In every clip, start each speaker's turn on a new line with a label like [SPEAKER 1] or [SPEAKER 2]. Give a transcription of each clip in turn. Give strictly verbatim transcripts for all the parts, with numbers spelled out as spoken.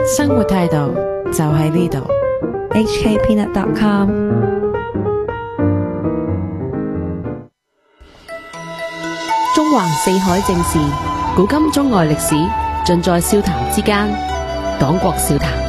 [SPEAKER 1] 生活態度就喺呢度。
[SPEAKER 2] H K peanut dot com。
[SPEAKER 1] 中環四海正事，古今中外歷史，盡在笑談之間。黨國笑談。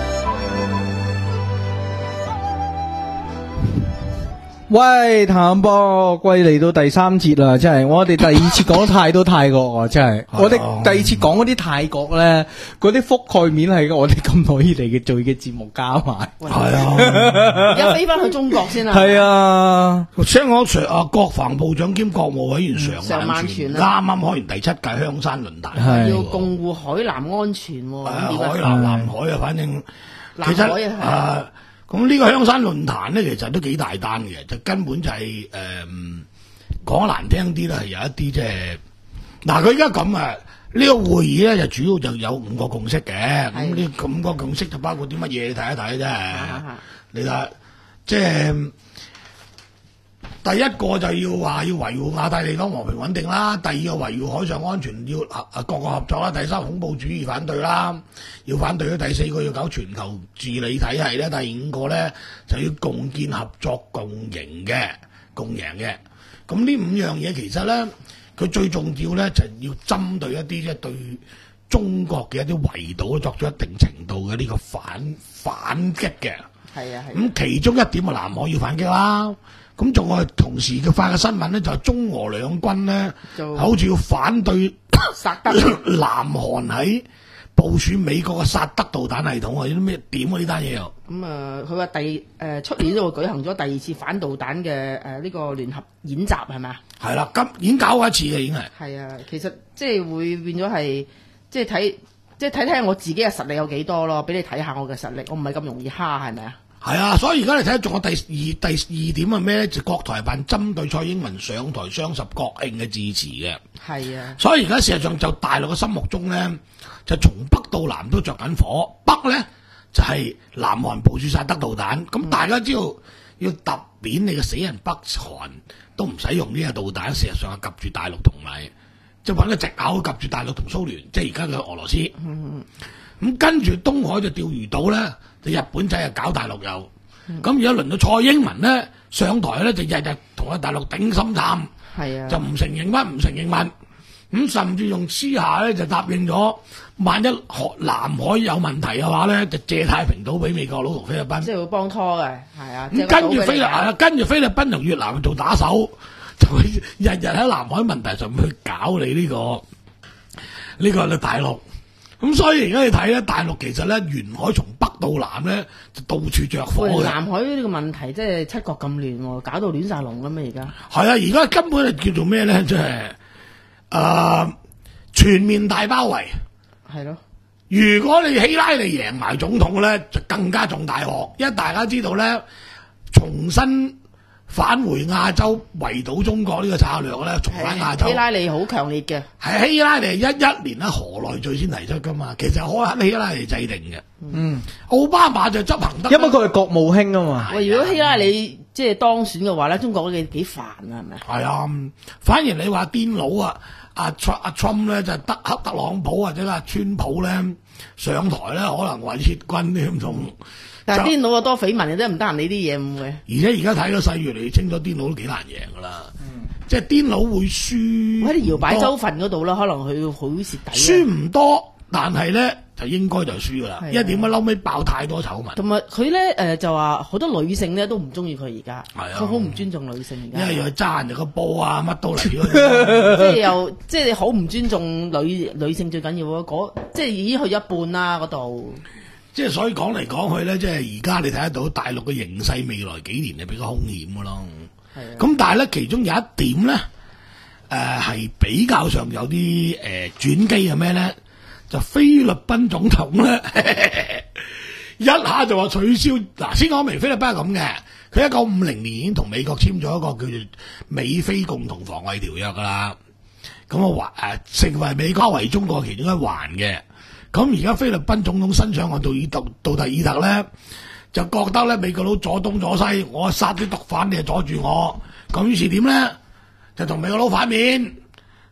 [SPEAKER 3] 喂，譚博，喂，嚟到第三節啦，真係我哋第二次講太多泰國啊，真係我哋第二次講嗰啲泰國咧，嗰啲覆蓋面係我哋咁耐以嚟嘅做嘅節目加埋，
[SPEAKER 4] 係啊，
[SPEAKER 5] 而家飛翻去中國先啦。
[SPEAKER 3] 係啊，
[SPEAKER 4] 聽講啊，國防部長兼國務委員常萬全啱啱開完第七屆香山論壇，
[SPEAKER 5] 要共護海南安全喎。
[SPEAKER 4] 海南南海啊，反正
[SPEAKER 5] 南海啊。
[SPEAKER 4] 咁呢個香山論壇咧，其實都幾大單嘅，就根本就係誒講得難聽啲咧，係有一啲即係嗱，佢而家咁啊，呢個會議咧就主要就有五個共識嘅，咁呢五個共識就包括啲乜嘢？你睇一睇啫，你睇即係第一個就要話要維護亞太地區和平穩定啦，第二個維護海上安全要啊啊各個合作啦，第三恐怖主義反對啦，要反對啦，第四個要搞全球治理體系咧，第五個咧就要共建合作共贏嘅共贏嘅。咁呢五樣嘢其實咧，佢最重要咧就要針對一啲即係對中國嘅一啲圍堵作出一定程度嘅呢個反反擊嘅。
[SPEAKER 5] 係啊係。
[SPEAKER 4] 咁其中一點啊，南海要反擊啦。咁仲我同時嘅發嘅新聞咧，就係中俄兩軍咧，好似要反對
[SPEAKER 5] 薩德
[SPEAKER 4] 南韓喺部署美國嘅薩德導彈系統啊！有啲咩點啊？呢單嘢又
[SPEAKER 5] 咁啊，佢話第誒出年都會舉行咗第二次反導彈嘅誒呢個聯合演習係咪啊？
[SPEAKER 4] 係啦，今已經搞過一次嘅已經係。
[SPEAKER 5] 係啊，其實即係會變咗係即係睇即係睇睇我自己嘅實力有幾多咯，俾你睇下我嘅實力，我唔係咁容易蝦係咪啊？
[SPEAKER 4] 係啊，所以而家你睇仲有第二第二點係咩咧？就國台辦針對蔡英文上台雙十國慶嘅致辭嘅。
[SPEAKER 5] 係啊，
[SPEAKER 4] 所以而家事實上就大陸嘅心目中咧，就從北到南都着緊火。北咧就係、是、南韓部署薩德導彈，咁、嗯、大家知道要揼扁你嘅死人北韓都唔使用呢個導彈，事實上係夾住大陸同埋即係揾個藉口夾住大陸同蘇聯，即係而家嘅俄羅斯。嗯咁跟住東海就釣魚島咧，就日本仔啊搞大陸又，咁而家輪到蔡英文咧上台咧，就日日同阿大陸頂心杉，
[SPEAKER 5] 係啊，
[SPEAKER 4] 就唔承認乜唔承認乜，咁甚至用私下咧就答應咗，萬一南海有問題嘅話咧，就借太平島俾美國佬同菲律賓，
[SPEAKER 5] 即係會幫拖嘅，係啊。
[SPEAKER 4] 咁跟住菲律賓，跟住菲律賓同越南做打手，就會日日喺南海問題上面去搞你呢、這個呢、這個咧大陸。咁所以而家你睇咧，大陸其實咧沿海從北到南咧就到處着火嘅。
[SPEAKER 5] 南海呢個問題即係七國咁亂，搞到亂晒龍咁啊！而家
[SPEAKER 4] 係啊，而家根本係叫做咩咧？即係誒全面大包圍。
[SPEAKER 5] 係咯。
[SPEAKER 4] 如果你希拉里贏埋總統咧，就更加重大鑊，因為大家知道咧，重新返回亞洲圍堵中國呢個策略咧，重返亞洲。
[SPEAKER 5] 希拉里好強烈嘅，
[SPEAKER 4] 係希拉里一一年喺河內最先提出噶嘛，其實可希拉里制定嘅。嗯，奧巴馬就執行得，
[SPEAKER 3] 因為佢係國務卿啊嘛。
[SPEAKER 5] 喂，如果希拉里即係當選嘅話咧，中國幾幾煩啊，係咪？
[SPEAKER 4] 係啊，反而你話癲佬啊，阿阿 Trump 咧就得黑特朗普或者阿川普咧上台咧，可能話撤軍添仲。
[SPEAKER 5] 但係癲佬啊多緋聞，你都唔得閒理啲嘢唔會。
[SPEAKER 4] 而且而家睇個勢越嚟越清楚，癲佬都幾難贏噶啦。嗯，即係癲佬會輸
[SPEAKER 5] 喺啲搖擺州份嗰度啦，可能佢好蝕底。
[SPEAKER 4] 輸唔多，但係咧就應該就輸噶啦。因為點解嬲尾爆太多醜聞？
[SPEAKER 5] 同埋佢咧誒就話好多女性咧都唔中意佢而家，佢好唔尊重女性而家。
[SPEAKER 4] 因為又揸人哋個波啊，乜都嚟嗰
[SPEAKER 5] 啲。即係又即係好唔尊重女女性最緊要嗰，即係已經去一半啦嗰度。
[SPEAKER 4] 即係所以講嚟講去咧，即係而家你睇得到大陸嘅形勢未來幾年係比較兇險嘅咯。係。咁但係咧，其中有一點咧，誒、呃、係比較上有啲誒、呃、轉機係咩咧？就菲律賓總統咧，一下就話取消。嗱，先講明菲律賓係咁嘅，佢一九五零年已經同美國簽咗一個叫做美菲共同防衛條約噶啦。咁啊環誒成為美國圍中國其中一環嘅。咁而家菲律賓總統新上岸杜爾特杜特爾特咧，就覺得咧美國佬左東左西，我殺啲毒販，你就阻住我。咁於是點咧，就同美國佬反面，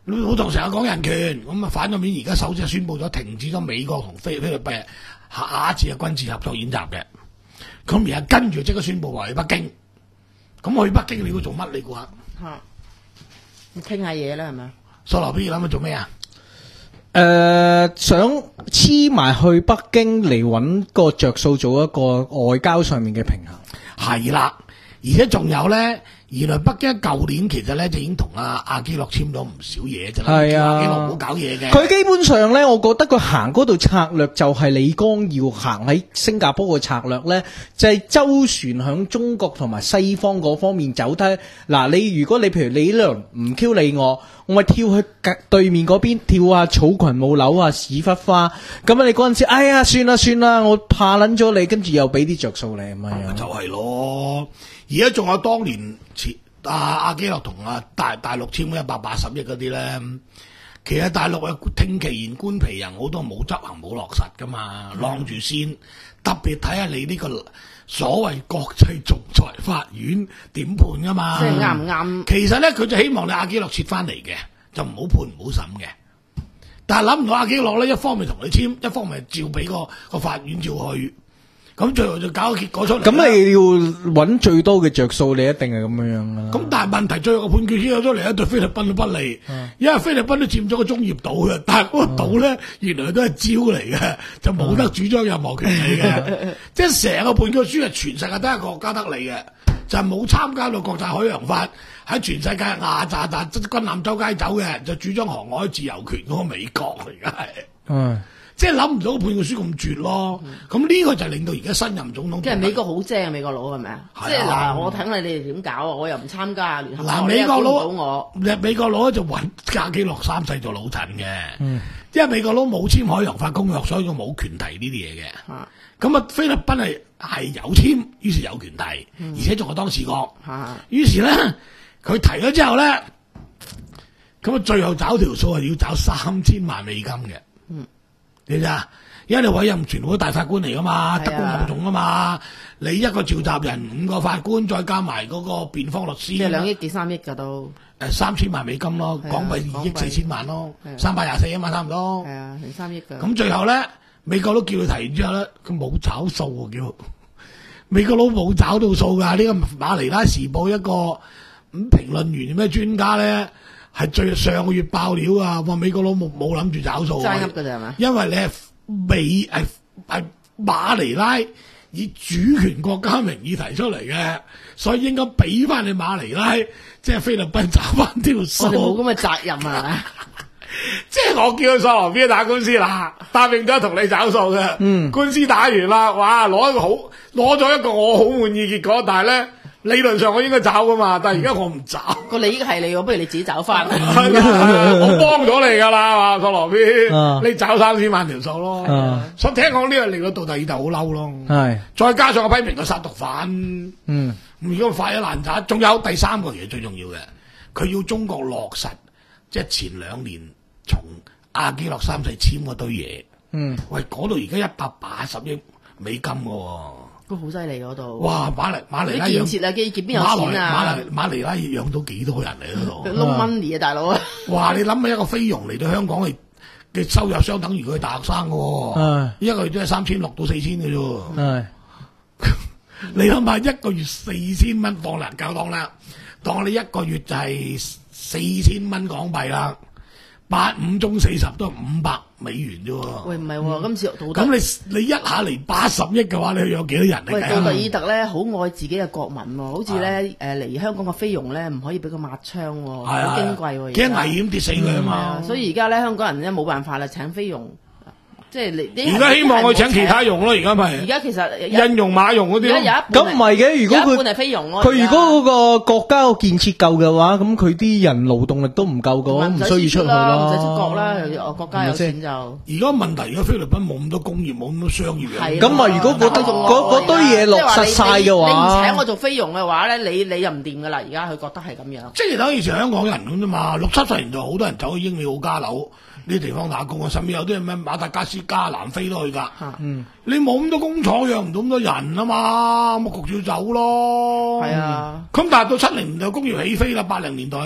[SPEAKER 4] 老唐成日講人權，咁啊反咗面，而家首次宣布咗停止咗美國同菲菲律賓下一次嘅軍事合作演習嘅。咁而家跟住即刻宣布話去北京。咁去北京你會做乜？你估下？
[SPEAKER 5] 嚇，你傾下嘢啦，係咪？
[SPEAKER 4] 索羅比諗住做咩啊？
[SPEAKER 3] 誒、呃，想黐埋去北京嚟揾個着數，做一個外交上面嘅平衡。
[SPEAKER 4] 係啦，而且仲有咧，原來北京舊年其實咧就已經同阿阿基諾簽咗唔少嘢，就
[SPEAKER 3] 係啊，
[SPEAKER 4] 阿基諾唔好搞嘢嘅。
[SPEAKER 3] 佢基本上咧，我覺得佢行嗰度策略就係李光耀行喺新加坡嘅策略咧，就係、是、周旋響中國同埋西方嗰方面走睇。嗱，你如果你譬如你呢輪唔 Q 理我，我咪跳去對面嗰邊跳下草裙舞扭啊屎忽花，咁啊你嗰陣時，哎呀算啦算啦，我怕撚咗你，跟住又俾啲着數你咁樣。
[SPEAKER 4] 就係咯，而家仲有當年前阿阿基諾同阿大大陸簽咗一百八十億嗰啲咧，其實大陸嘅聽其言觀其行，好多冇執行冇落實噶嘛，晾住先。特別睇下你呢個所謂國際仲裁法院點判噶嘛？
[SPEAKER 5] 即係啱唔啱？
[SPEAKER 4] 其實咧，佢就希望你阿基諾撤翻嚟嘅，就唔好判唔好審嘅。但係諗唔到阿基諾咧，一方面同你簽，一方面照俾個個法院照去。咁最後就搞個結果出嚟。咁
[SPEAKER 3] 你要揾最多嘅着數，你一定係咁樣樣噶啦。
[SPEAKER 4] 咁但係問題最後個判決先有咗嚟，一對菲律賓都不利，嗯、因為菲律賓都佔咗個中業島嘅，但係嗰個島咧、嗯、原來都係礁嚟嘅，就冇得主張任何權利嘅。嗯、即係成個判決書係全世界都係國家得利嘅，就係冇參加到國際海洋法，喺全世界亞咋咋軍艦周街走嘅，就主張航海自由權嗰個美國嚟嘅係。嗯即係諗唔到判決書咁絕咯，咁呢、嗯、個就令到而家新任總統
[SPEAKER 5] 即係美國好精啊！美國佬係咪啊？即係嗱，我睇你哋點搞啊！我又唔參加聯合國，
[SPEAKER 4] 嗱，美國佬
[SPEAKER 5] 我
[SPEAKER 4] 美國佬就揾阿基諾三世做老襯嘅，嗯、因為美國佬冇簽海洋法公約，所以佢冇權提呢啲嘢嘅。咁啊，菲律賓係係有簽，於是有權提，嗯、而且仲係當事國。於、啊、是咧，佢提咗之後咧，咁啊，最後找條數係要找三千萬美金嘅。嗯你知啊？因為你委任全部都大法官嚟噶嘛，德高望重啊嘛。你一個召集人，五個法官，再加埋嗰個辯方律師，
[SPEAKER 5] 即係兩億幾三億噶都。
[SPEAKER 4] 誒，三千萬美金咯，港幣二億四千萬咯，三百廿四億萬差唔多。
[SPEAKER 5] 係啊，成三億噶。咁
[SPEAKER 4] 最後咧，美國佬叫佢提完之後咧，佢冇找數喎，叫美國佬冇找到數噶。呢、這個馬尼拉時報一個咁評論員咩專家咧？係最上個月爆料啊！話美國佬冇冇諗住找數，
[SPEAKER 5] 齋噏㗎咋係嘛？
[SPEAKER 4] 因為你係美係係馬尼拉以主權國家名義提出嚟嘅，所以應該俾翻你馬尼拉，即係菲律賓找翻條數。
[SPEAKER 5] 我哋冇咁嘅責任啊！
[SPEAKER 4] 即係我叫佢上羅邊打官司啦，答應咗同你找數嘅。嗯，官司打完啦，哇！攞一個好，攞咗一個我好滿意結果，但係咧。理論上我應該找噶嘛，但係而家我唔找。個利益係你，不如你自己找翻。我幫咗你噶啦，索羅邊，啊、你找三千萬條數咯。啊、所以聽講呢個令到杜特爾特好嬲咯。係，再加上我批評佢殺毒販。嗯，如果發一爛渣，仲有第三個嘢最重要嘅，佢要中國落實，即係前兩年從阿基諾三世簽嗰堆嘢。嗯，喂，嗰度而家一百八十億美金嘅。
[SPEAKER 5] 都好犀利嗰度，
[SPEAKER 4] 哇！馬尼馬尼拉
[SPEAKER 5] 建設啊，基建邊有錢啊？
[SPEAKER 4] 馬尼馬尼拉養到幾多人嚟嗰度？
[SPEAKER 5] 撈 money 啊，大佬啊！
[SPEAKER 4] 哇！你諗下一個菲傭嚟到香港嘅嘅收入相等於佢大學生嘅，一個月都係三千六到四千嘅啫。你諗下一個月四千蚊當難教當啦，當你一個月就係四千蚊港幣啦。八五中四十都係五百美元啫喎。
[SPEAKER 5] 喂，唔係喎，今次杜特
[SPEAKER 4] 咁你你一下嚟八十億嘅話，你有幾多人嚟計啊？
[SPEAKER 5] 喂，杜特爾特咧好愛自己嘅國民喎，好似咧誒嚟香港嘅菲傭咧唔可以俾佢抹窗喎，好矜貴喎，
[SPEAKER 4] 驚危險跌死佢啊嘛。
[SPEAKER 5] 所以而家咧香港人咧冇辦法啦，請菲傭。即係你，
[SPEAKER 4] 而家希望佢請其他傭咯，而家咪。
[SPEAKER 5] 而家其實
[SPEAKER 4] 印傭馬傭嗰啲咯。
[SPEAKER 3] 咁唔係嘅，如果佢佢如果嗰個國家個建設夠嘅話，咁佢啲人勞動力都唔夠嘅話，唔需要出去咯。
[SPEAKER 5] 唔使出國啦，國家有錢就。而
[SPEAKER 4] 家問題，而家菲律賓冇咁多工業，冇咁多商業嘅。
[SPEAKER 3] 咁啊，如果嗰堆嗰堆嘢落實晒嘅話，
[SPEAKER 5] 你唔請我做菲傭嘅話咧，你你就唔掂噶啦。而家佢覺得係咁樣。
[SPEAKER 4] 即係等以前香港人咁啫嘛，六七十年代好多人走去英美澳加紐呢啲地方打工啊，甚至有啲咩馬達加斯加、南非都去噶。嗯，你冇咁多工廠，養唔到咁多人啊嘛，咁焗住要走咯。
[SPEAKER 5] 係啊。
[SPEAKER 4] 咁但係到七零年代工業起飛啦，八零年代一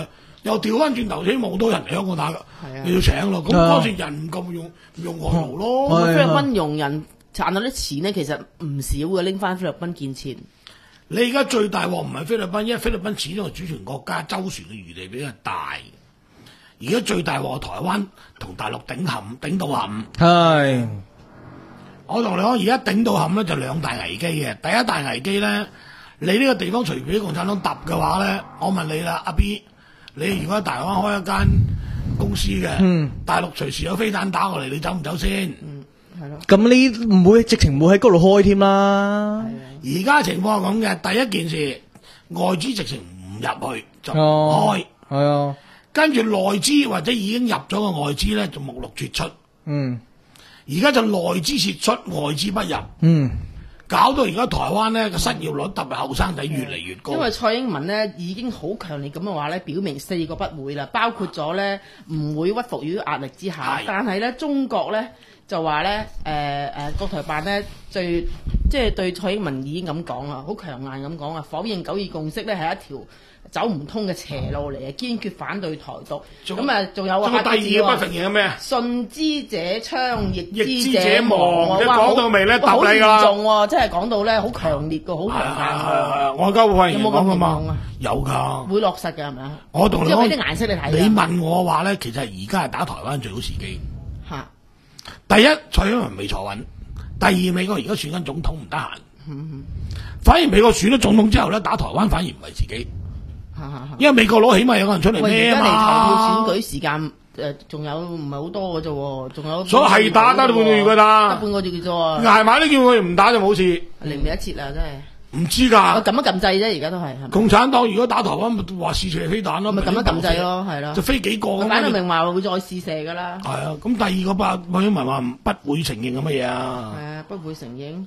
[SPEAKER 4] 又調翻轉頭，希望好多人嚟香港打㗎，
[SPEAKER 5] 係啊
[SPEAKER 4] 你要請咯。咁嗰時人唔夠用，唔用外勞咯。
[SPEAKER 3] 係
[SPEAKER 5] 菲律賓傭人賺到啲錢咧，其實唔少嘅，拎翻菲律賓建設。
[SPEAKER 4] 你而家最大鑊唔係菲律賓，因為菲律賓始終係主權國家，周旋嘅餘地比較大。而家最大鑊係台灣同大陸頂冚，頂到冚。
[SPEAKER 3] 係，
[SPEAKER 4] 我同你講，而家頂到冚咧就兩大危機嘅。第一大危機咧，你呢個地方隨便俾共產黨揼嘅話咧，我問你啦，阿 B， 你如果喺大灣開一間公司嘅，
[SPEAKER 3] 嗯，
[SPEAKER 4] 大陸隨時有飛彈打過嚟，你走唔走先？
[SPEAKER 5] 嗯，係咯。
[SPEAKER 3] 咁你唔會直情唔會喺嗰度開添啦。
[SPEAKER 4] 而家情況係咁嘅，第一件事外資直情唔入去就唔
[SPEAKER 3] 哦
[SPEAKER 4] 開，
[SPEAKER 3] 係啊，
[SPEAKER 4] 跟住內資或者已經入咗嘅外資咧就目錄撤出。
[SPEAKER 3] 嗯
[SPEAKER 4] 而家就內資撤出，外資不入，
[SPEAKER 3] 嗯，
[SPEAKER 4] 搞到而家台灣咧個失業率特別後生仔越嚟越高。
[SPEAKER 5] 因為蔡英文咧已經好強烈咁嘅話咧，表明四個不會啦，包括咗咧唔會屈服於壓力之下
[SPEAKER 4] 係，
[SPEAKER 5] 但係咧中國咧就話咧誒誒國台辦咧最即係對蔡英文已經咁講啦，好強硬咁講啊，否認九二共識咧係一條走唔通嘅邪路嚟嘅，堅決反對台獨。
[SPEAKER 4] 仲
[SPEAKER 5] 咁啊，仲有
[SPEAKER 4] 仲有第二個不
[SPEAKER 5] 分
[SPEAKER 4] 承認係咩啊？
[SPEAKER 5] 信之者昌，逆之
[SPEAKER 4] 逆之者
[SPEAKER 5] 者亡
[SPEAKER 4] 亡，一
[SPEAKER 5] 哇
[SPEAKER 4] 講到尾咧
[SPEAKER 5] 好
[SPEAKER 4] 揼你㗎啦
[SPEAKER 5] 好嚴重喎，即係講到咧好強烈個，好強硬
[SPEAKER 4] 係係
[SPEAKER 5] 喎。
[SPEAKER 4] 係我而家會發現
[SPEAKER 5] 有冇咁
[SPEAKER 4] 講㗎嘛
[SPEAKER 5] 嚴重啊？
[SPEAKER 4] 有㗎。
[SPEAKER 5] 會落實嘅係咪啊？
[SPEAKER 4] 我同你講
[SPEAKER 5] 即係俾啲顏色你睇
[SPEAKER 4] 你
[SPEAKER 5] 啊
[SPEAKER 4] 問我話咧，其實而家係打台灣最好時機。
[SPEAKER 5] 嚇，
[SPEAKER 4] 第一，蔡英文未坐穩；第二，美國而家選緊總統唔得閒。反而美國選咗總統之後咧，打台灣反而唔係時機，
[SPEAKER 5] 嚇嚇嚇。
[SPEAKER 4] 因為美國佬起碼有個人出嚟
[SPEAKER 5] 喂，
[SPEAKER 4] 咩啊
[SPEAKER 5] 而家離投票
[SPEAKER 4] 嘛。
[SPEAKER 5] 選舉時間誒，仲有唔係好多嘅啫喎，仲有
[SPEAKER 4] 所以係打得半個月㗎啦
[SPEAKER 5] 得半個月嘅啫喎，
[SPEAKER 4] 捱埋都叫佢唔打就冇事，
[SPEAKER 5] 嚟唔嚟一切啦，真係。
[SPEAKER 4] 唔知
[SPEAKER 5] 我
[SPEAKER 4] 㗎。
[SPEAKER 5] 撳一撳掣啫，而家都係係咪？
[SPEAKER 4] 共產黨如果打台灣，咪話試射飛彈咯，
[SPEAKER 5] 咪撳一撳掣咯，係咯。
[SPEAKER 4] 就飛幾個咁
[SPEAKER 5] 佢擺到
[SPEAKER 4] 樣。
[SPEAKER 5] 明話會再試射㗎啦。
[SPEAKER 4] 係啊，咁第二個吧，蔡英文話唔不會承認咁乜嘢啊？
[SPEAKER 5] 係啊，不會承認。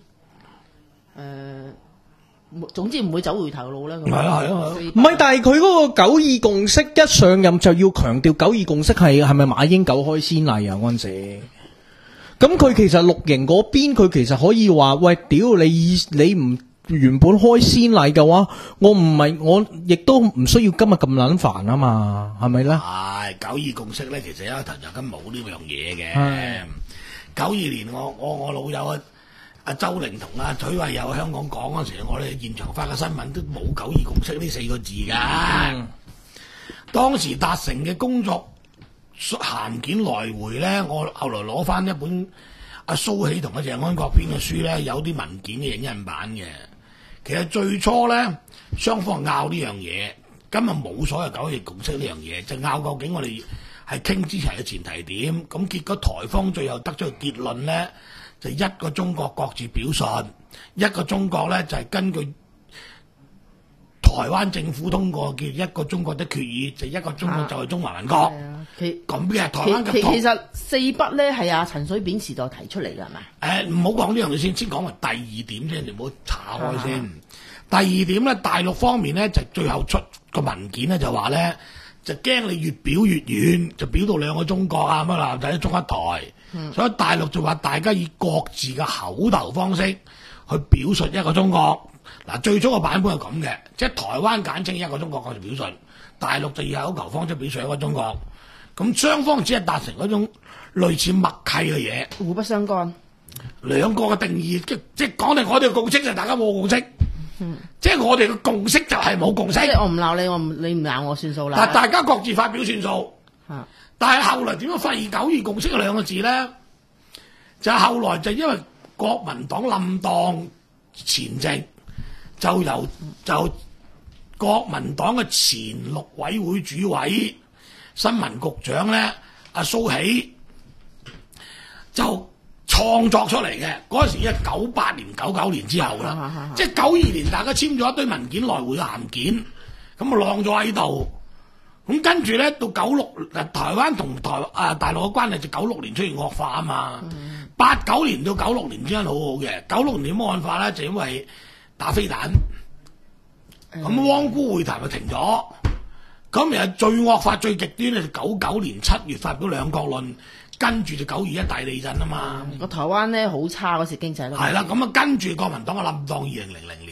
[SPEAKER 5] 誒，總之唔會走回頭路啦。咁
[SPEAKER 4] 係啊係啊係啊
[SPEAKER 3] 唔係，但係佢嗰個九二共識一上任就要強調九二共識係係咪馬英九開先例啊嗰陣時？咁佢其實綠營嗰邊佢其實可以話喂，屌你你唔原本開先例嘅話，我唔係我亦都唔需要今日咁撚煩啊嘛，係咪咧？
[SPEAKER 4] 係九二共識咧，其實一開頭就根本冇呢樣嘢嘅
[SPEAKER 3] 係。
[SPEAKER 4] 九二年我我我老友啊阿周玲同阿許慧友香港講嗰時，我哋現場發嘅新聞都冇九二共識呢四個字㗎。
[SPEAKER 3] 嗯
[SPEAKER 4] 當時達成嘅工作函件來回咧，我後來攞翻一本阿蘇喜同阿鄭安國編嘅書咧，有啲文件嘅影印版嘅。其實最初咧，雙方拗呢樣嘢，根本冇所謂九二共識呢樣嘢，就拗究竟我哋係傾之前嘅前提點。咁結果台方最後得出嘅結論咧，就一個中國各自表述，一個中國咧就係、是、根據台灣政府通過叫一個中國的決議，就一個中國就係中華民國。
[SPEAKER 5] 係啊，其
[SPEAKER 4] 咁嘅台灣嘅台
[SPEAKER 5] 其其其實四不咧係阿陳水扁時代提出嚟㗎係咪？
[SPEAKER 4] 誒唔好講呢樣嘢先，先講埋第二點先，你唔好查開先。第二點咧，大陸方面咧就最後出個文件咧就話咧，就驚你越表越遠，就表到兩個中國啊乜啦，就係中一台。
[SPEAKER 5] 嗯、
[SPEAKER 4] 所以大陸就話大家以各自嘅口頭方式去表述一個中國。嗱，最初個版本係咁嘅，即係台灣簡稱一個中國各自表述，大陸就以口頭方式表述一個中國。咁雙方只係達成嗰種類似默契嘅嘢，
[SPEAKER 5] 互不相干。
[SPEAKER 4] 兩個嘅定義，即即係講定我哋嘅共識就大家冇共識，
[SPEAKER 5] 嗯、
[SPEAKER 4] 即係我哋嘅共識就係冇共識。
[SPEAKER 5] 即係我唔鬧你，我唔你唔鬧我算數啦。
[SPEAKER 4] 但大家各自發表算數。
[SPEAKER 5] 啊、
[SPEAKER 4] 但係後來點樣發現九二共識嘅兩個字咧？就係後來就因為國民黨冧檔前夕，就由就國民黨嘅前陸委會主委、新聞局長咧，阿蘇喜就創作出嚟嘅。嗰陣時係九八年、九九年之後啦，
[SPEAKER 5] 啊啊啊
[SPEAKER 4] 即係九二年大家簽咗一堆文件來回嘅函件，咁啊晾咗喺度。咁跟住咧，到九六，台灣同台啊大陸嘅關係就九六年出現惡化啊嘛。八九、嗯、年到九六年之間好好嘅，九六年點惡化咧？就因為打飛彈，咁、嗯、汪辜會談就停咗。咁其實最惡化、最極端咧，就九九年七月發表兩國論，跟住就九二一大地震啊嘛。
[SPEAKER 5] 個、嗯、台灣咧好差嗰時經濟都
[SPEAKER 4] 係啦，咁啊跟住國民黨嘅冧檔，二零零零年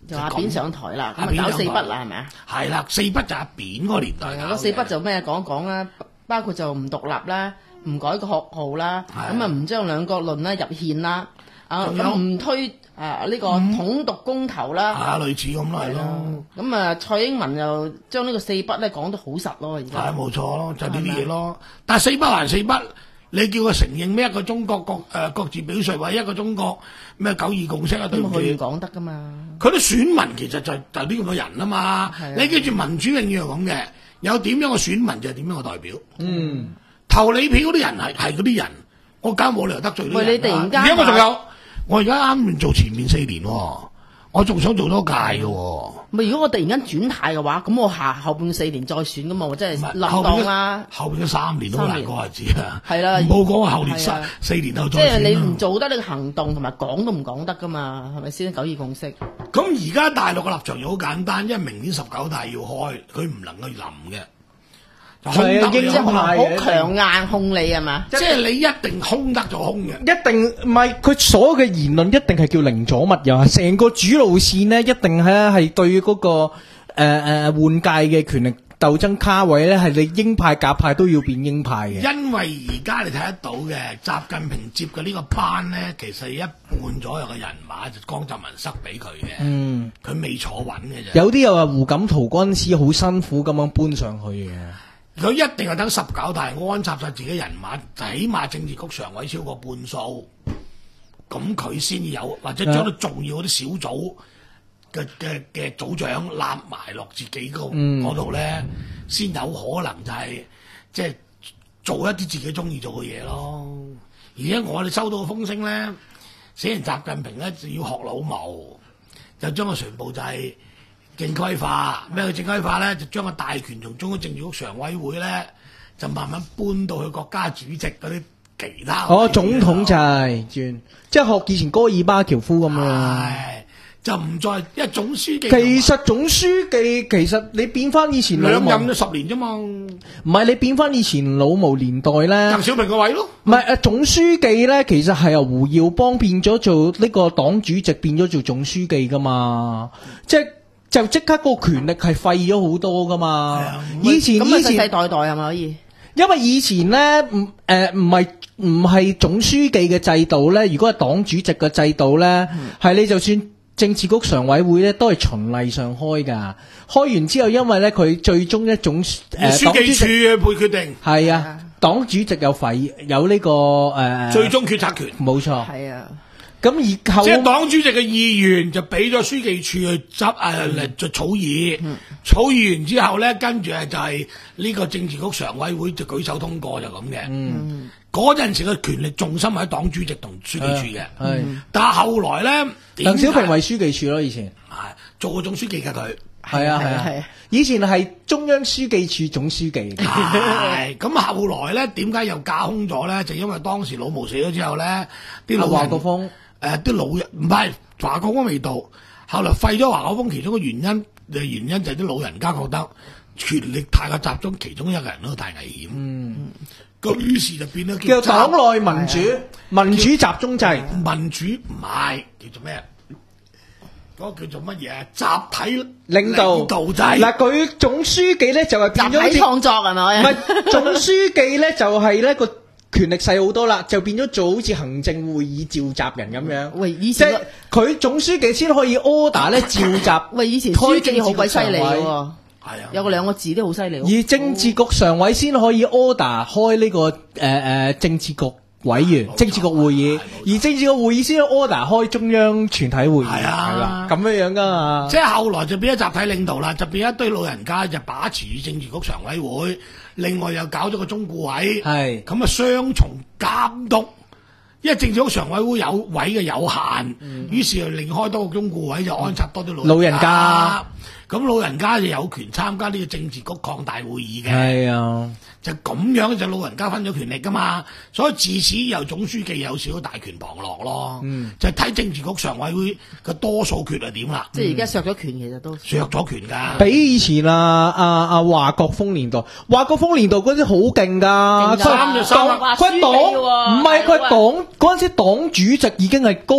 [SPEAKER 5] 就阿扁上台啦，咁啊
[SPEAKER 4] 阿扁上台
[SPEAKER 5] 搞四筆啦，係咪啊？
[SPEAKER 4] 係啦，四筆就阿扁嗰個年代搞嘅。
[SPEAKER 5] 嗰四筆就咩講講啦，包括就唔獨立啦，唔改個學號啦，咁啊唔將兩國論啦入憲啦，啊
[SPEAKER 4] 仲有
[SPEAKER 5] 咁唔推啊呢個統獨公投啦，
[SPEAKER 4] 啊類似咁咯，係咯。
[SPEAKER 5] 咁啊蔡英文又將呢個四筆咧講得好實咯，而家
[SPEAKER 4] 係冇錯咯，就呢啲嘢咯。但係四筆還四筆，你叫佢承認咩一個中國各誒、呃、各自表述，或者一個中國咩九二共識啊？對唔住，
[SPEAKER 5] 咁佢唔講得噶嘛。
[SPEAKER 4] 佢啲選民其實就就呢咁嘅人啊嘛。你記住民主永遠係咁嘅，有點樣嘅選民就係點樣嘅代表。
[SPEAKER 3] 嗯，
[SPEAKER 4] 投你票嗰啲人係係嗰啲人，我梗冇理由得罪呢啲人。
[SPEAKER 5] 喂你突然間
[SPEAKER 4] 而家我仲有，我而家啱完做前面四年喎，我仲想做多屆嘅喎。
[SPEAKER 5] 咪如果我突然間轉態嘅話，咁我下後半四年再選噶嘛，我真係立當啦。
[SPEAKER 4] 後邊嗰三年都好難過日子啊！
[SPEAKER 5] 係啦，
[SPEAKER 4] 唔好講話後年
[SPEAKER 5] 係
[SPEAKER 4] 三
[SPEAKER 5] 啊
[SPEAKER 4] 四年後
[SPEAKER 5] 即
[SPEAKER 4] 再選啦
[SPEAKER 5] 係你唔做得呢個行動，同埋講都唔講得噶嘛，係咪先？九二共識。
[SPEAKER 4] 咁而家大陸嘅立場又好簡單，因為明年十九大要開，佢唔能夠臨嘅。
[SPEAKER 3] 係啊，
[SPEAKER 4] 空得
[SPEAKER 3] 英
[SPEAKER 4] 你
[SPEAKER 3] 派
[SPEAKER 5] 好強硬控你係嘛？
[SPEAKER 4] 即係你一定空得就空嘅。
[SPEAKER 3] 一定唔係佢所有嘅言論一定係叫寧左勿右啊！成個主路線呢，一定係係對嗰、個誒誒、呃、換屆嘅權力鬥爭卡位咧，係你鷹派鴿派都要變鷹派嘅。
[SPEAKER 4] 因為而家你睇得到嘅習近平接嘅呢個班咧，其實一半左右嘅人馬就江澤民塞俾佢嘅。
[SPEAKER 3] 嗯，
[SPEAKER 4] 佢未坐穩嘅啫。
[SPEAKER 3] 有啲又話胡錦濤嗰陣時好辛苦咁樣搬上去嘅。
[SPEAKER 4] 佢一定係等十九大安插晒自己人馬，起碼政治局常委超過半數，咁佢先有，或者將啲重要嗰啲小組嘅嘅嘅組長攬埋落自己個嗰度咧，先、有可能就係即係做一啲自己中意做嘅嘢咯。而家我哋收到嘅風聲咧，寫完習近平咧就要學老毛，就將佢全部就係、正規化。咩叫正規化咧？就將個大權從中央政治局常委會咧，就慢慢搬到去國家主席嗰啲其他。
[SPEAKER 3] 哦，總統制轉，即係學以前戈爾巴喬夫咁樣。
[SPEAKER 4] 係就唔再，因為總書記
[SPEAKER 3] 其實總書記其實你變翻以前老毛，
[SPEAKER 4] 兩任咗十年啫嘛。
[SPEAKER 3] 唔係你變翻以前老毛年代咧。
[SPEAKER 4] 鄧小平個位咯。
[SPEAKER 3] 唔係誒，總書記咧，其實係由胡耀邦變咗做呢個黨主席，變咗做總書記噶嘛，即係就即刻個權力係廢咗好多噶嘛。以前
[SPEAKER 5] 咁啊，
[SPEAKER 3] 以前
[SPEAKER 5] 世世代代係咪可以？
[SPEAKER 3] 因為以前咧，唔誒唔係唔係總書記嘅制度咧，如果係黨主席嘅制度咧，係、你就算政治局常委會咧，都係循例上開噶。開完之後，因為咧佢最終一種誒、呃、
[SPEAKER 4] 書記處嘅配決定
[SPEAKER 3] 係啊，黨主席有廢有呢、個誒、呃、
[SPEAKER 4] 最終決策權。
[SPEAKER 3] 冇錯。
[SPEAKER 5] 係啊。
[SPEAKER 3] 咁而後
[SPEAKER 4] 即係黨主席嘅意願就俾咗書記處去執誒嚟做草擬，草擬完之後咧，跟住係就係呢個政治局常委會就舉手通過就咁嘅。
[SPEAKER 3] 嗯，
[SPEAKER 4] 嗰陣時嘅權力重心喺黨主席同書記處嘅。
[SPEAKER 3] 係
[SPEAKER 4] 但係後來咧，
[SPEAKER 3] 鄧小平為書記處咯，以前
[SPEAKER 4] 係做過總書記嘅佢。
[SPEAKER 3] 係啊係啊
[SPEAKER 5] 係啊，
[SPEAKER 3] 以前係中央書記處總書記。
[SPEAKER 4] 係咁後來咧，點解又架空咗咧？就因為當時老毛死咗之後咧，啲老
[SPEAKER 3] 華
[SPEAKER 4] 人
[SPEAKER 3] 國鋒
[SPEAKER 4] 誒啲老人唔係華國鋒未到，後來廢咗華國鋒，其中嘅原因誒原因就係啲老人家覺得權力太過集中，其中一個人都太危險。嗯，咁於是就變咗
[SPEAKER 3] 叫黨
[SPEAKER 4] 集
[SPEAKER 3] 內民主，民主集中制。
[SPEAKER 4] 民主唔係叫做咩？嗰、個叫做乜嘢啊？集體
[SPEAKER 3] 領導
[SPEAKER 4] 領導制。
[SPEAKER 3] 嗱，佢總書記咧就係變咗好似
[SPEAKER 5] 集體創作係咪？
[SPEAKER 3] 唔係總書記咧就係咧個權力細好多啦，就變咗做好似行政會議召集人咁樣。
[SPEAKER 5] 喂，以
[SPEAKER 3] 即係
[SPEAKER 5] 前
[SPEAKER 3] 佢總書記先可以 order 咧召集。
[SPEAKER 5] 喂以前書記好鬼犀利嘅喎，
[SPEAKER 4] 係啊，
[SPEAKER 5] 有個兩個字都好犀利喎。
[SPEAKER 3] 而政治局常委先可以 order 開呢、個誒誒、呃、政治局委員、政治局會議，而政治局會議先 order 開中央全體會議。
[SPEAKER 4] 係啊
[SPEAKER 3] 係啦，咁樣樣噶嘛。
[SPEAKER 4] 即係後來就變咗集體領導啦，就變咗一堆老人家就把持住政治局常委會，另外又搞咗個中顧委，
[SPEAKER 3] 係
[SPEAKER 4] 咁啊雙重監督。因為政治局常委會有位嘅有限，於、是就另開多個中顧委，就安插多啲
[SPEAKER 3] 老人家。
[SPEAKER 4] 咁老人家就有權參加呢個政治局擴大會議嘅。
[SPEAKER 3] 係啊。
[SPEAKER 4] 就咁樣就老人家分咗權力噶嘛，所以自此由總書記有少少大權旁落咯，
[SPEAKER 3] 嗯、
[SPEAKER 4] 就睇政治局常委會嘅多數決係點啦。
[SPEAKER 5] 即係而家削咗權，其實都
[SPEAKER 4] 削咗權㗎。
[SPEAKER 3] 比以前啊啊啊華國鋒年代，華國鋒年代嗰啲好勁㗎，
[SPEAKER 5] 勁㗎
[SPEAKER 3] 佢
[SPEAKER 4] 三就三
[SPEAKER 3] 黨
[SPEAKER 5] 話
[SPEAKER 3] 佢黨
[SPEAKER 5] 書記喎
[SPEAKER 3] 唔係佢
[SPEAKER 5] 係喎
[SPEAKER 3] 黨嗰陣時黨主席已經係高權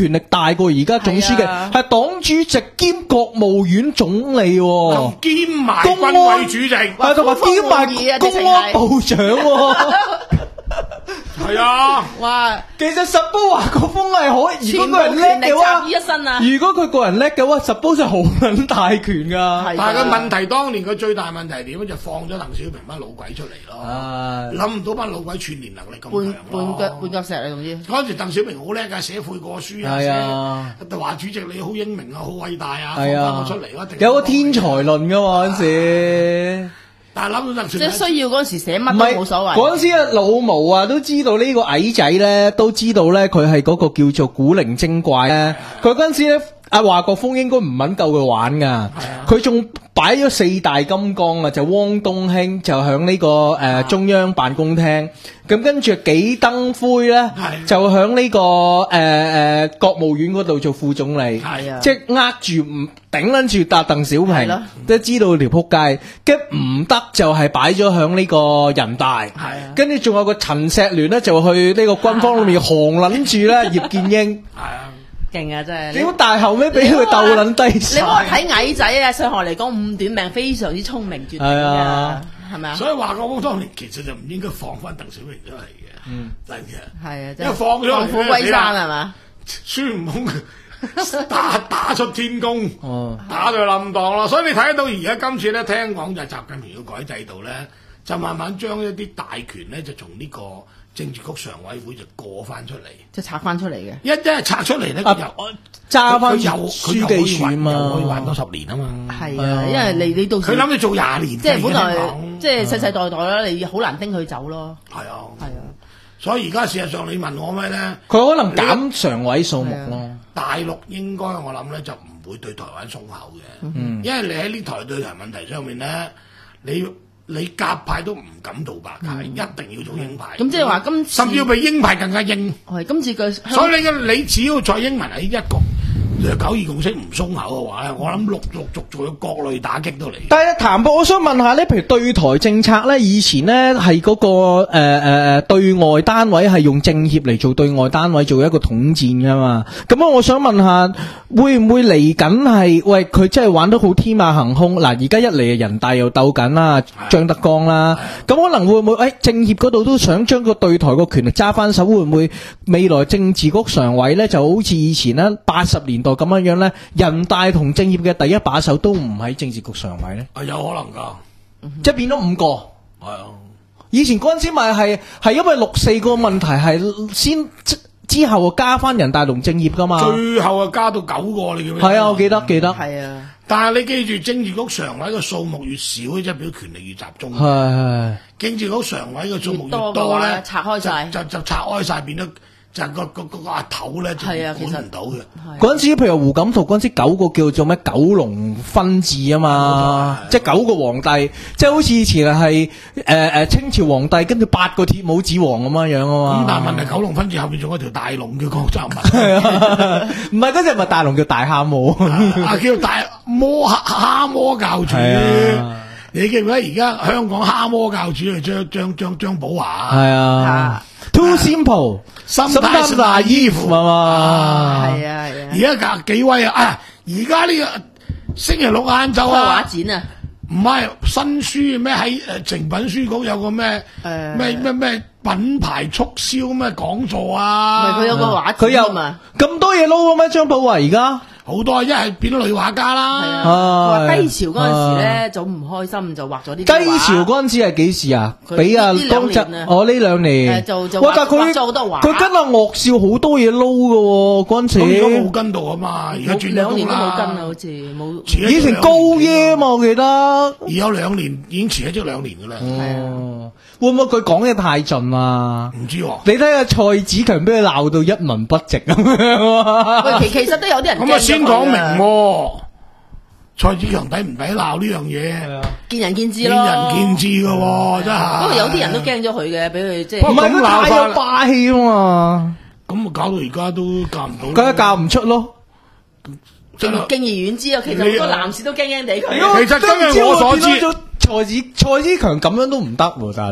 [SPEAKER 3] 權力大過而家總書記，
[SPEAKER 5] 係啊
[SPEAKER 3] 係黨主席兼國務院總理喎，
[SPEAKER 4] 兼埋
[SPEAKER 3] 公安
[SPEAKER 4] 軍委主席，
[SPEAKER 3] 係同埋兼埋公安部長喎。
[SPEAKER 4] 係啊，
[SPEAKER 5] 哇！
[SPEAKER 3] 其實十波華國鋒係可以，如果個人叻嘅話
[SPEAKER 5] 全部權力集於一身啊，
[SPEAKER 3] 如果佢個人叻嘅話，十波就好撚大權噶。
[SPEAKER 5] 係
[SPEAKER 4] 但係個問題，當年佢最大問題係點咧？就放咗鄧小平班老鬼出嚟咯。
[SPEAKER 3] 啊
[SPEAKER 4] 諗唔到班老鬼串聯能力咁
[SPEAKER 5] 半
[SPEAKER 4] 強咯
[SPEAKER 5] 半腳半腳石啊，總之。
[SPEAKER 4] 嗰陣時鄧小平好叻㗎，寫悔過書啊，
[SPEAKER 3] 係啊
[SPEAKER 4] 寫話主席你好英明啊，好偉大啊，放
[SPEAKER 3] 係啊
[SPEAKER 4] 翻我出嚟咯。一定
[SPEAKER 3] 有個天才論噶嘛嗰陣時。
[SPEAKER 4] 但係諗到鄧小
[SPEAKER 5] 即係
[SPEAKER 4] 平
[SPEAKER 5] 需要嗰陣時寫乜
[SPEAKER 3] 唔係
[SPEAKER 5] 都冇所謂。
[SPEAKER 3] 嗰陣時啊，老毛啊都知道呢個矮仔咧，都知道咧佢係嗰個叫做古靈精怪咧。佢嗰陣時咧，阿華國鋒應該唔肯夠佢玩噶，佢仲擺咗四大金剛啊，就汪東興就響呢個誒中央辦公廳，咁跟住紀登輝咧
[SPEAKER 4] 係
[SPEAKER 3] 就響呢個誒誒國務院嗰度做副總理，
[SPEAKER 5] 係啊
[SPEAKER 3] 即係呃住唔頂撚住搭鄧小
[SPEAKER 5] 係咯
[SPEAKER 3] 平，都知道條撲街，跟唔得就係擺咗響呢個人大，
[SPEAKER 5] 係啊
[SPEAKER 3] 跟住仲有個陳錫聯咧就去呢個軍方裏面行撚住咧葉劍英，
[SPEAKER 4] 係啊，
[SPEAKER 5] 勁啊！真係。
[SPEAKER 3] 屌但係後尾俾佢鬥撚低晒
[SPEAKER 5] 你幫我睇矮仔啊！上學嚟講五短命，非常之聰明絕頂
[SPEAKER 3] 係啊
[SPEAKER 5] 啊，係咪啊？
[SPEAKER 4] 所以華國鋒當年其實就唔應該放翻鄧小平出嚟嘅，嗯，真嘅。
[SPEAKER 5] 係啊，
[SPEAKER 4] 因為放咗嚟
[SPEAKER 5] 放虎歸山係嘛？
[SPEAKER 4] 孫悟空打打出天宮，
[SPEAKER 3] 哦
[SPEAKER 4] 打到冧檔咯。所以你睇得到而家今次咧，聽講就係習近平要改制度咧，就慢慢將一啲大權咧，就從呢個政治局常委會就過翻出嚟。
[SPEAKER 5] 即係拆翻出嚟嘅。
[SPEAKER 4] 一一係拆出嚟咧，
[SPEAKER 3] 啊
[SPEAKER 4] 佢又
[SPEAKER 3] 揸翻
[SPEAKER 4] 佢又
[SPEAKER 3] 書
[SPEAKER 4] 佢又可以
[SPEAKER 3] 記處
[SPEAKER 4] 還又可以
[SPEAKER 3] 嘛
[SPEAKER 4] 還多十年啊嘛。
[SPEAKER 5] 係啊，因為你你到時
[SPEAKER 4] 佢諗住做廿年，
[SPEAKER 5] 即係本來
[SPEAKER 4] 聽講
[SPEAKER 5] 即係世世代代啦，你好難叮佢走咯。
[SPEAKER 4] 係啊，
[SPEAKER 5] 係啊，
[SPEAKER 4] 所以而家事實上你問我咩咧？
[SPEAKER 3] 佢可能減常委數目咯。
[SPEAKER 4] 大陸應該我諗咧就唔會對台灣鬆口嘅，嗯、因為你喺呢台對台問題上面咧，你你鴿派都唔敢做白派，嗯、一定要做鷹派。
[SPEAKER 5] 咁即係話今次
[SPEAKER 4] 甚至要比鷹派更加鷹。
[SPEAKER 5] 係今次嘅，
[SPEAKER 4] 所以你嘅你只要蔡英文喺一個九二共識唔鬆口嘅話咧，我諗陸陸續續有各類打擊都嚟。
[SPEAKER 3] 但係譚博，我想問下咧，譬如對台政策咧，以前咧係嗰個誒誒誒對外單位係用政協嚟做對外單位，做一個統戰噶嘛。咁啊，我想問下，會唔會嚟緊係喂佢真係玩得好天馬行空？嗱，而家一嚟人大又鬥緊啦，張德江啦，咁可能會唔會誒、哎、政協嗰度都想將個對台個權力揸翻手？會唔會未來政治局常委咧就好似以前咧八十年代咁樣樣咧，人大同政協嘅第一把手都唔喺政治局常委咧？
[SPEAKER 4] 係有可能㗎，
[SPEAKER 3] 即係變咗五個。
[SPEAKER 4] 係啊。
[SPEAKER 3] 以前嗰陣時咪係係因為六四個問題係先之之後加翻人大同政協噶嘛。
[SPEAKER 4] 最後啊加到九個，你記唔記得？
[SPEAKER 3] 係啊，我記得記得。
[SPEAKER 5] 係啊，
[SPEAKER 4] 但係你記住，政治局常委嘅數目越少，即係表權力越集中。
[SPEAKER 3] 係係。
[SPEAKER 4] 政治局常委嘅數目越
[SPEAKER 5] 越多嘅
[SPEAKER 4] 多咧，
[SPEAKER 5] 話拆開晒
[SPEAKER 4] 就就就拆開晒，變咗就個個個個阿頭咧就
[SPEAKER 5] 係啊其實
[SPEAKER 4] 管唔到嘅。
[SPEAKER 3] 嗰陣時，譬如胡錦濤嗰陣時九個叫做咩九龍分治啊嘛，即係九個皇帝，即係好似以前係誒誒清朝皇帝，跟住八個鐵帽子王咁樣樣啊嘛。
[SPEAKER 4] 咁但係問題九龍分治後邊仲有條大龍叫江澤民，
[SPEAKER 3] 唔係嗰隻咪大龍叫大蝦毛，
[SPEAKER 4] 啊叫大魔蝦魔教主。
[SPEAKER 3] 係啊
[SPEAKER 4] 你記唔記得而家香港蝦魔教主係張張張張寶華？
[SPEAKER 3] 係啊，Too simple，
[SPEAKER 4] 心態 naive
[SPEAKER 3] 啊嘛，
[SPEAKER 5] 係啊係啊，
[SPEAKER 4] 而家隔幾位啊？啊！而家呢個星期六晏晝
[SPEAKER 5] 開
[SPEAKER 4] 啊，
[SPEAKER 5] 畫展啊，
[SPEAKER 4] 唔係新書咩？喺誒誠品書局有個咩
[SPEAKER 5] 誒
[SPEAKER 4] 咩咩咩品牌促銷咩講座啊？
[SPEAKER 5] 唔係佢有個畫
[SPEAKER 3] 佢有
[SPEAKER 5] 展啊嘛。
[SPEAKER 3] 咁多嘢撈嘅咩？張寶華而家
[SPEAKER 4] 好多，一係變咗女畫家
[SPEAKER 5] 係
[SPEAKER 4] 啦。
[SPEAKER 5] 啊，
[SPEAKER 3] 啊
[SPEAKER 5] 話低潮嗰陣時咧就唔開心，就畫咗啲
[SPEAKER 3] 低潮嗰陣時係幾時啊？
[SPEAKER 5] 佢
[SPEAKER 3] 俾啊
[SPEAKER 5] 呢兩
[SPEAKER 3] 江澤
[SPEAKER 5] 年啊
[SPEAKER 3] 我呢兩年
[SPEAKER 5] 誒就就
[SPEAKER 3] 哇！
[SPEAKER 5] 畫
[SPEAKER 3] 但係佢
[SPEAKER 5] 畫咗好多畫
[SPEAKER 3] 佢跟阿岳少好多嘢撈嘅喎，嗰陣
[SPEAKER 4] 咁而家冇
[SPEAKER 3] 時
[SPEAKER 4] 跟到啊嘛，而家轉咗
[SPEAKER 5] 兩年都
[SPEAKER 4] 工
[SPEAKER 5] 冇跟啊，
[SPEAKER 4] 啦
[SPEAKER 5] 好。似冇。
[SPEAKER 4] 遲咗
[SPEAKER 3] 以前高耶嘛，我記得。
[SPEAKER 4] 而有兩年已經遲咗即兩年噶啦，
[SPEAKER 3] 哦，會唔會佢講嘢太盡啊？
[SPEAKER 4] 唔知喎。
[SPEAKER 3] 你睇下蔡子強俾佢鬧到一文不值咁樣。
[SPEAKER 5] 喂，其其實都有啲人
[SPEAKER 4] 咁啊，先講明
[SPEAKER 5] 喎，
[SPEAKER 4] 喎，蔡子強抵唔抵鬧呢樣嘢？
[SPEAKER 5] 見仁見智
[SPEAKER 4] 見
[SPEAKER 5] 咯。
[SPEAKER 4] 仁見智嘅喎，真係。
[SPEAKER 5] 不過有啲人都驚咗佢嘅，俾佢即係
[SPEAKER 3] 唔係佢太有霸氣啊嘛，
[SPEAKER 4] 咁啊，搞到而家都教唔到。
[SPEAKER 3] 梗係教唔出咯。
[SPEAKER 4] 真係
[SPEAKER 5] 敬而遠之啊！其實好多男士都驚驚地佢。
[SPEAKER 4] 其實根據我所知
[SPEAKER 3] 蔡子蔡子強咁樣都唔得喎，大佬。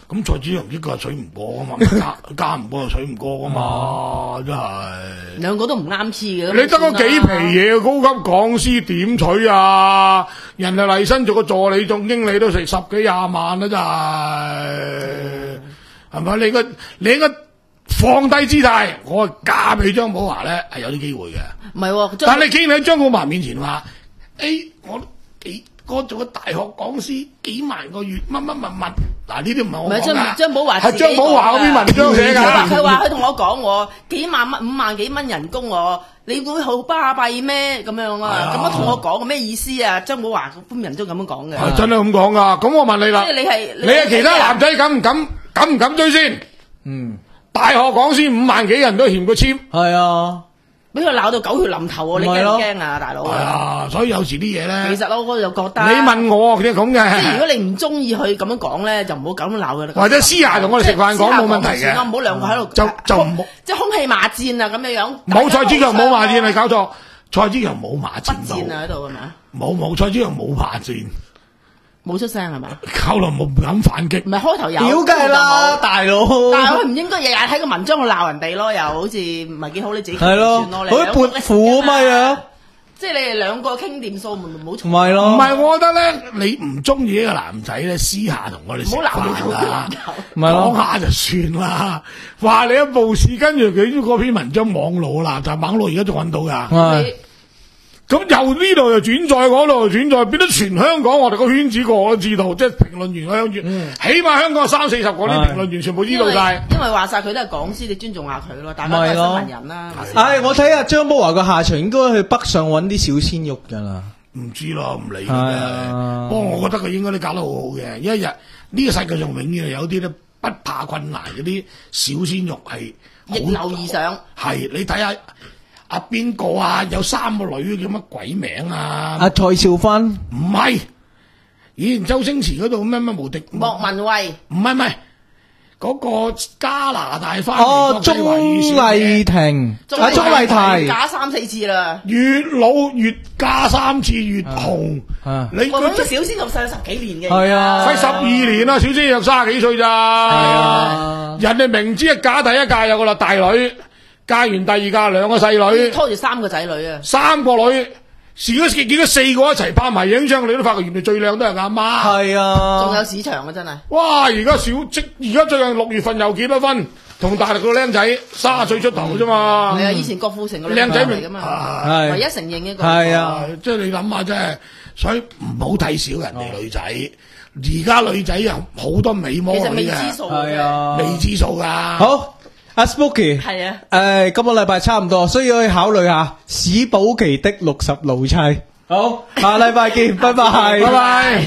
[SPEAKER 4] 咁蔡子強呢個係取唔過噶嘛，加加唔過就取唔過噶嘛，真係。
[SPEAKER 5] 兩個都唔啱黐嘅。
[SPEAKER 4] 你得嗰幾皮嘢，高級講師點取啊？人哋麗新做個助理總經理都食十幾廿萬啦，真係，係咪？你個你應該放低姿態，我嫁俾張寶華咧係有啲機會嘅。
[SPEAKER 5] 唔係喎，
[SPEAKER 4] 但係你竟然喺張寶華面前話，誒，我幾我做個大學講師幾萬個月，乜乜乜乜，嗱呢啲唔係我
[SPEAKER 5] 唔係
[SPEAKER 4] 講噶，
[SPEAKER 5] 張張寶華
[SPEAKER 4] 係張寶華嗰篇文章寫
[SPEAKER 5] 佢話
[SPEAKER 4] 㗎。
[SPEAKER 5] 佢話佢同我講喎，幾萬蚊五萬幾蚊人工喎，你會好巴閉咩？咁樣啊，咁樣同我講咩意思啊？張寶華嗰篇文章咁樣講嘅。
[SPEAKER 4] 係真係咁講噶，咁我問你啦，
[SPEAKER 5] 即係你係
[SPEAKER 4] 你係其他男仔敢唔敢敢唔敢追先？
[SPEAKER 3] 嗯，
[SPEAKER 4] 大學講師五萬幾人都嫌佢簽，
[SPEAKER 3] 係啊，
[SPEAKER 5] 俾佢鬧到狗血淋頭喎，你驚唔驚啊，大佬？
[SPEAKER 4] 係啊，所以有時啲嘢咧，
[SPEAKER 5] 其實我就覺得，
[SPEAKER 4] 你問我即係咁
[SPEAKER 5] 即係如果
[SPEAKER 4] 嘅，
[SPEAKER 5] 你唔中意佢咁樣講咧，就唔好咁樣鬧佢啦。
[SPEAKER 4] 或者私下同我哋食飯講冇問題嘅，
[SPEAKER 5] 唔好兩個喺度
[SPEAKER 4] 就就唔好
[SPEAKER 5] 即係空氣罵戰啊咁樣樣。
[SPEAKER 4] 冇蔡子強冇罵戰，你搞錯，蔡子強冇罵戰
[SPEAKER 5] 不戰啊喺度係咪啊？
[SPEAKER 4] 冇冇蔡子強冇罵戰，
[SPEAKER 5] 冇出聲係咪？
[SPEAKER 4] 搞到冇敢反擊
[SPEAKER 5] 唔。係開頭有，
[SPEAKER 3] 屌梗係啦，大佬。
[SPEAKER 5] 但係佢唔應該日日喺個文章度鬧人哋咯，又好似唔係幾好，你自己
[SPEAKER 3] 係咯
[SPEAKER 5] 算咯，你
[SPEAKER 3] 好似潑婦咁樣樣。
[SPEAKER 5] 即係你哋兩個傾掂數，唔好
[SPEAKER 3] 唔係咯，
[SPEAKER 4] 唔係，我覺得咧，你唔中意呢個男仔咧，私下同我哋食
[SPEAKER 5] 唔好鬧
[SPEAKER 4] 飯
[SPEAKER 5] 佢
[SPEAKER 4] 啦，
[SPEAKER 3] 唔係咯
[SPEAKER 4] 講下就算啦。話你一部事，跟住佢嗰篇文章網路啦，就網路而家仲揾到噶。
[SPEAKER 3] 係
[SPEAKER 4] 咁由呢度又轉載，嗰度又轉載，變咗全香港我哋個圈子個個都知道，即係評論員香圈，起碼香港有三四十個啲評論員全部知道晒。
[SPEAKER 5] 因為話晒佢都係講師，你尊重下佢咯，大家都係新聞人啦。
[SPEAKER 3] 唉，我睇下張寶華個下場應該去北上揾啲小鮮肉㗎啦。
[SPEAKER 4] 唔知咯，唔理
[SPEAKER 3] 係
[SPEAKER 4] 嘅。
[SPEAKER 3] 啊
[SPEAKER 4] 不過我覺得佢應該都搞得好好嘅，一日呢個世界上永遠係有啲咧不怕困難嗰啲小鮮肉係好
[SPEAKER 5] 逆流而上。
[SPEAKER 4] 係你睇下阿邊個啊，有三個女叫乜鬼名啊？
[SPEAKER 3] 阿蔡少芬
[SPEAKER 4] 唔係，以前周星馳嗰度咩咩無敵
[SPEAKER 5] 莫文蔚，
[SPEAKER 4] 唔係唔係嗰個加拿大翻
[SPEAKER 3] 哦，鐘麗婷，啊鐘麗緹，
[SPEAKER 5] 假三四次啦。
[SPEAKER 4] 越老越加三次越紅，
[SPEAKER 3] 啊
[SPEAKER 4] 你
[SPEAKER 5] 我諗
[SPEAKER 4] 佢
[SPEAKER 5] 個小鮮肉細十幾年嘅，
[SPEAKER 3] 係啊
[SPEAKER 4] 細十二年啦，小鮮肉卅幾歲咋？係
[SPEAKER 3] 啊
[SPEAKER 4] 人哋明知係嫁第一嫁有個啦大女，嫁完第二嫁兩個細女，
[SPEAKER 5] 拖住三個仔女啊！
[SPEAKER 4] 三個女，如果見到四個一齊拍埋影相，你都發覺原來最靚都係阿媽。
[SPEAKER 3] 係啊，
[SPEAKER 5] 仲有市場啊，真係。
[SPEAKER 4] 哇！而家小即而家最近六月份又結咗婚，同大陸個僆仔卅歲出頭啫嘛。
[SPEAKER 5] 係啊，以前郭富城個
[SPEAKER 4] 靚仔
[SPEAKER 5] 嚟噶嘛，
[SPEAKER 3] 係
[SPEAKER 5] 唯一承認嘅個。
[SPEAKER 3] 係啊
[SPEAKER 4] 啊，即係你諗下，真係，所以唔好睇小人哋女仔。而家女仔有好多美魔女
[SPEAKER 5] 其實未知
[SPEAKER 4] 嘅，
[SPEAKER 5] 數
[SPEAKER 3] 係啊，
[SPEAKER 4] 未知數噶。
[SPEAKER 3] 好，阿 Spooky，
[SPEAKER 5] 係啊，
[SPEAKER 3] 誒，今個禮拜差唔多，需要去考慮下史寶琪的六十怒妻。好，下禮拜見，拜拜，
[SPEAKER 4] 拜拜。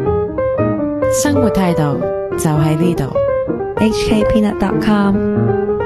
[SPEAKER 2] 生活態度就喺呢度。
[SPEAKER 1] h k peanut dot com